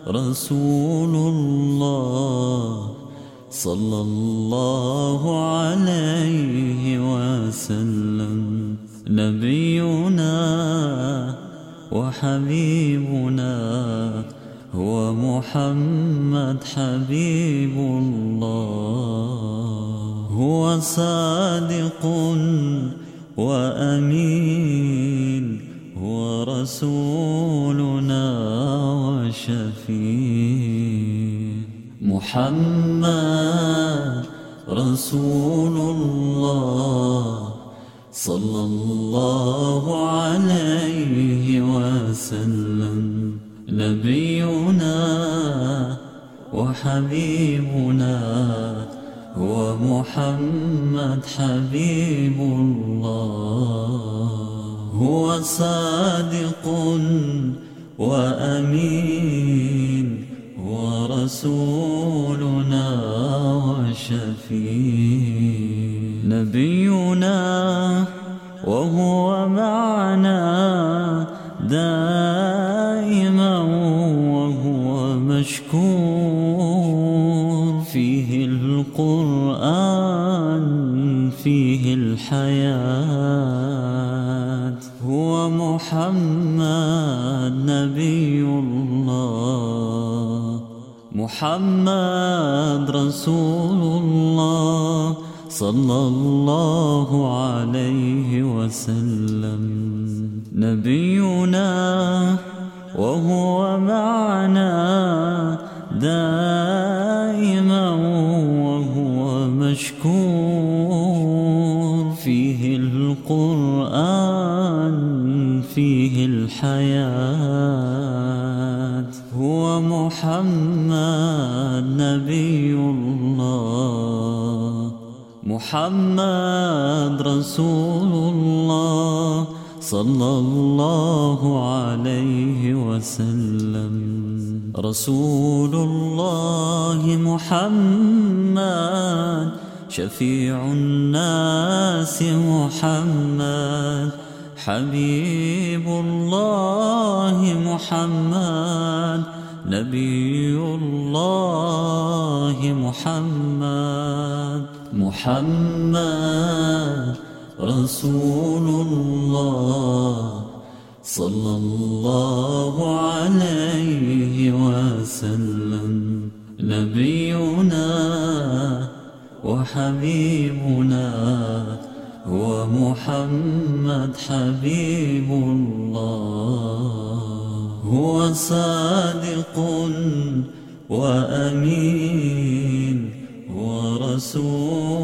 رسول الله صلى الله عليه وسلم. نبينا وحبيبنا هو محمد حبيب الله. هو صادق وأمين، هو رسولنا وشفيع. محمد رسول الله صلى الله عليه وسلم. نبينا وحبيبنا هو محمد حبيب الله. هو صادق وأمين، هو رسولنا وشفيع. نبينا وهو معنا دائما وهو مشكور. فيه القرآن فيه الحياة. هو محمد نبي الله، محمد رسول الله صلى الله عليه وسلم. نبينا وهو معنا دائما وهو مشكور. فيه القرآن فيه الحياة. هو محمد نبي الله، محمد رسول الله صلى الله عليه وسلم. رسول الله محمد شفيع الناس محمد. حبيب الله محمد نبي الله محمد. محمد رسول الله صلى الله عليه وسلم. نبينا وحبيبنا هو محمد حبيب الله. هو صادق وأمين، هو رسول